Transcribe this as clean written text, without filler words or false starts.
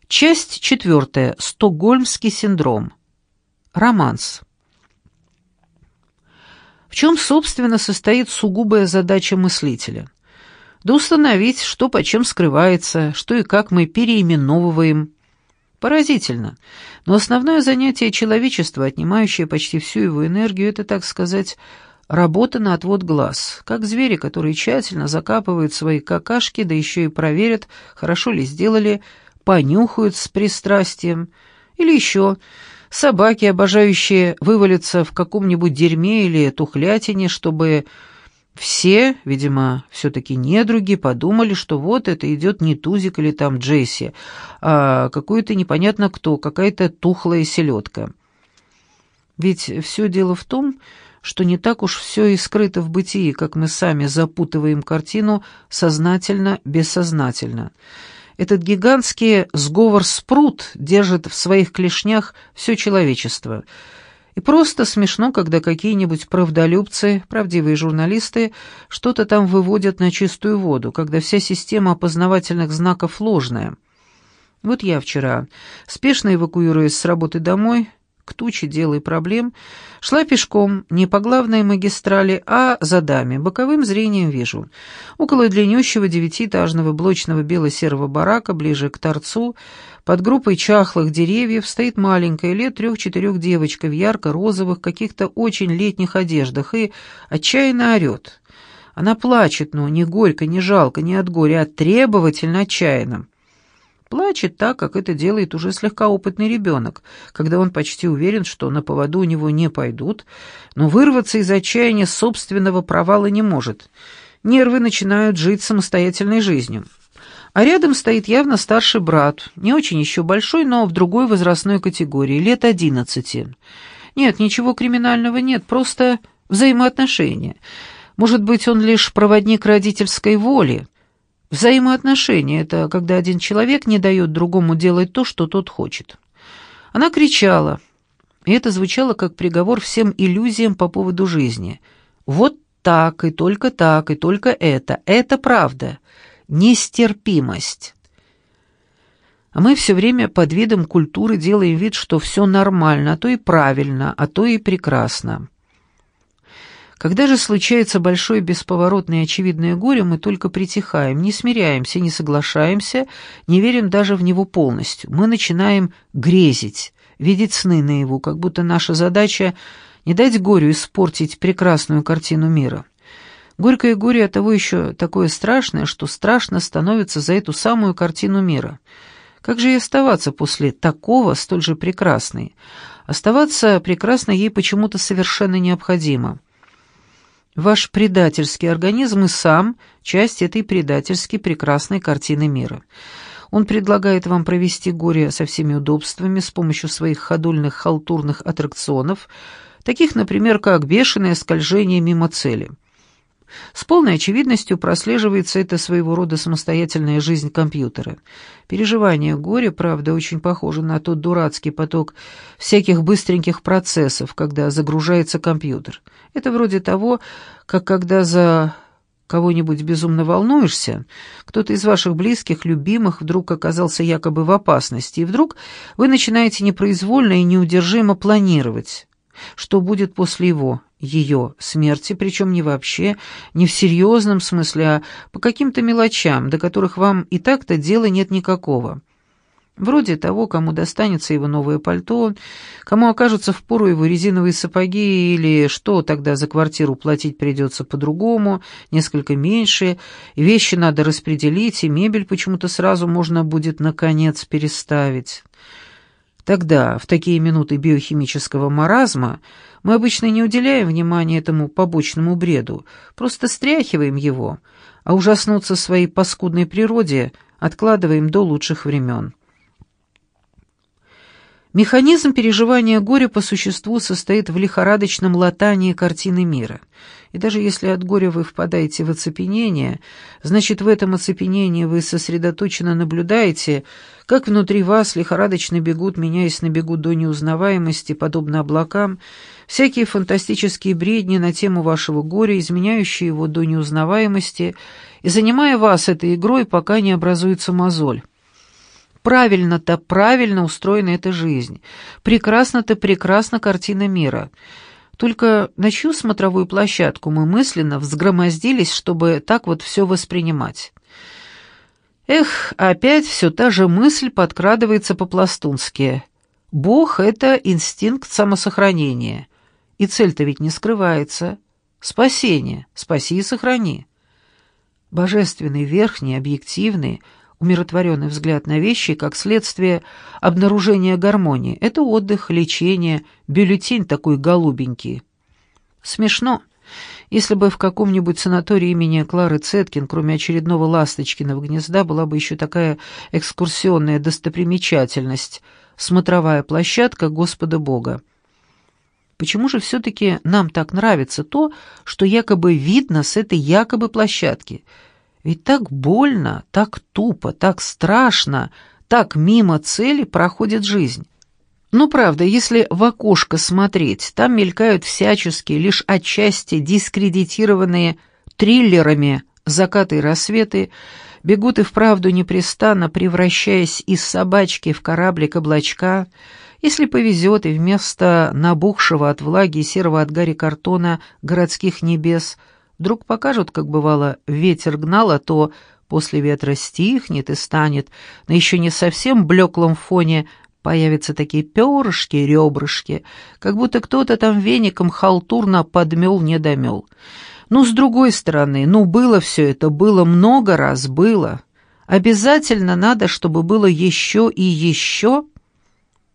Часть 4. Стокгольмский синдром. Романс. В чем, собственно, состоит сугубая задача мыслителя? Да установить, что почем скрывается, что и как мы переименовываем. Поразительно. Но основное занятие человечества, отнимающее почти всю его энергию, это, так сказать, работа на отвод глаз, как звери, которые тщательно закапывают свои какашки, да еще и проверят, хорошо ли сделали, понюхают с пристрастием, или еще собаки, обожающие вывалиться в каком-нибудь дерьме или тухлятине, чтобы все, видимо, все-таки недруги, подумали, что вот это идет не Тузик или там Джесси, а какой-то непонятно кто, какая-то тухлая селедка. Ведь все дело в том, что не так уж все и скрыто в бытии, как мы сами запутываем картину сознательно-бессознательно. Этот гигантский сговор-спрут держит в своих клешнях все человечество. И просто смешно, когда какие-нибудь правдолюбцы, правдивые журналисты, что-то там выводят на чистую воду, когда вся система опознавательных знаков ложная. Вот я вчера, спешно эвакуируясь с работы домой, к туче дел и проблем, шла пешком не по главной магистрали, а за дами, боковым зрением вижу. Около длиннющего 9-этажного блочного бело-серого барака, ближе к торцу, под группой чахлых деревьев стоит маленькая, лет 3-4 девочка в ярко-розовых, каких-то очень летних одеждах и отчаянно орет. Она плачет, но не горько, не жалко, не от горя, а требовательно отчаянно. Плачет так, как это делает уже слегка опытный ребенок, когда он почти уверен, что на поводу у него не пойдут, но вырваться из отчаяния собственного провала не может. Нервы начинают жить самостоятельной жизнью. А рядом стоит явно старший брат, не очень еще большой, но в другой возрастной категории, лет 11. Нет, ничего криминального нет, просто взаимоотношения. Может быть, он лишь проводник родительской воли. Взаимоотношения — это когда один человек не дает другому делать то, что тот хочет. Она кричала, и это звучало как приговор всем иллюзиям по поводу жизни. Вот так, и только это правда. Нестерпимость. А мы все время под видом культуры делаем вид, что все нормально, а то и правильно, а то и прекрасно. Когда же случается большое бесповоротное и очевидное горе, мы только притихаем, не смиряемся, не соглашаемся, не верим даже в него полностью. Мы начинаем грезить, видеть сны наяву, как будто наша задача не дать горю испортить прекрасную картину мира. Горькое горе оттого еще такое страшное, что страшно становится за эту самую картину мира. Как же и оставаться после такого столь же прекрасной? Оставаться прекрасной ей почему-то совершенно необходимо. Ваш предательский организм и сам – часть этой предательски прекрасной картины мира. Он предлагает вам провести горе со всеми удобствами с помощью своих ходульных халтурных аттракционов, таких, например, как бешеное скольжение мимо цели. С полной очевидностью прослеживается это своего рода самостоятельная жизнь компьютера. Переживание горя, правда, очень похоже на тот дурацкий поток всяких быстреньких процессов, когда загружается компьютер. Это вроде того, как когда за кого-нибудь безумно волнуешься, кто-то из ваших близких, любимых вдруг оказался якобы в опасности, и вдруг вы начинаете непроизвольно и неудержимо планировать, что будет после ее смерти, причем не вообще, не в серьезном смысле, а по каким-то мелочам, до которых вам и так-то дела нет никакого. Вроде того, кому достанется его новое пальто, кому окажутся впору его резиновые сапоги, или что тогда за квартиру платить придется по-другому, несколько меньше, и вещи надо распределить, и мебель почему-то сразу можно будет наконец переставить. Тогда, в такие минуты биохимического маразма, мы обычно не уделяем внимания этому побочному бреду, просто стряхиваем его, а ужаснуться своей паскудной природе откладываем до лучших времен. Механизм переживания горя по существу состоит в лихорадочном латании картины мира. И даже если от горя вы впадаете в оцепенение, значит, в этом оцепенении вы сосредоточенно наблюдаете, как внутри вас лихорадочно бегут, меняясь на бегу до неузнаваемости, подобно облакам, всякие фантастические бредни на тему вашего горя, изменяющие его до неузнаваемости, и занимая вас этой игрой, пока не образуется мозоль. Правильно-то правильно устроена эта жизнь. Прекрасно-то прекрасна картина мира. Только на чью смотровую площадку мы мысленно взгромоздились, чтобы так вот все воспринимать? Эх, опять все та же мысль подкрадывается по-пластунски. Бог — это инстинкт самосохранения. И цель-то ведь не скрывается. Спасение, спаси и сохрани. Божественный, верхний, объективный, умиротворенный взгляд на вещи, как следствие обнаружения гармонии. Это отдых, лечение, бюллетень такой голубенький. Смешно. Если бы в каком-нибудь санатории имени Клары Цеткин, кроме очередного ласточкиного гнезда, была бы еще такая экскурсионная достопримечательность — смотровая площадка Господа Бога. Почему же все-таки нам так нравится то, что якобы видно с этой якобы площадки? Ведь так больно, так тупо, так страшно, так мимо цели проходит жизнь. Ну, правда, если в окошко смотреть, там мелькают всяческие, лишь отчасти дискредитированные триллерами закаты и рассветы, бегут и вправду непрестанно, превращаясь из собачки в кораблик-облачка. Если повезет, и вместо набухшего от влаги и серого от гари картона городских небес вдруг покажут, как бывало, ветер гнал, а то после ветра стихнет и станет на еще не совсем блеклом фоне появятся такие перышки, ребрышки, как будто кто-то там веником халтурно подмел, не домел. Ну, с другой стороны, было все это, было много раз, было. Обязательно надо, чтобы было еще и еще.